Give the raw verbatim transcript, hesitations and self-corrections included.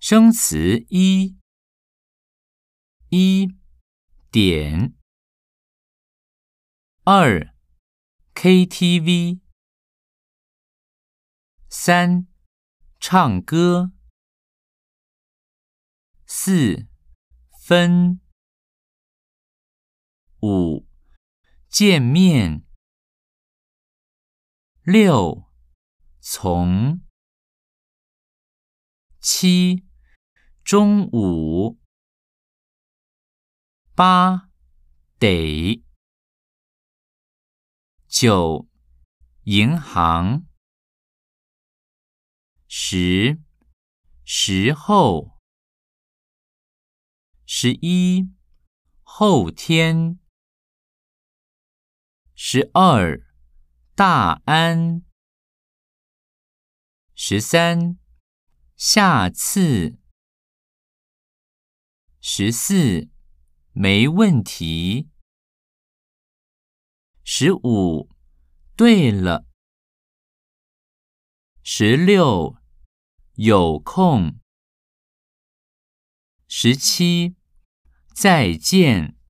生词一，一点。二 K T V。三唱歌。四分。五见面。六从。七中午。八得。九银行。十时候。十一后天。十二大安。十三下次。十四没问题。十五对了。十六有空。十七再见。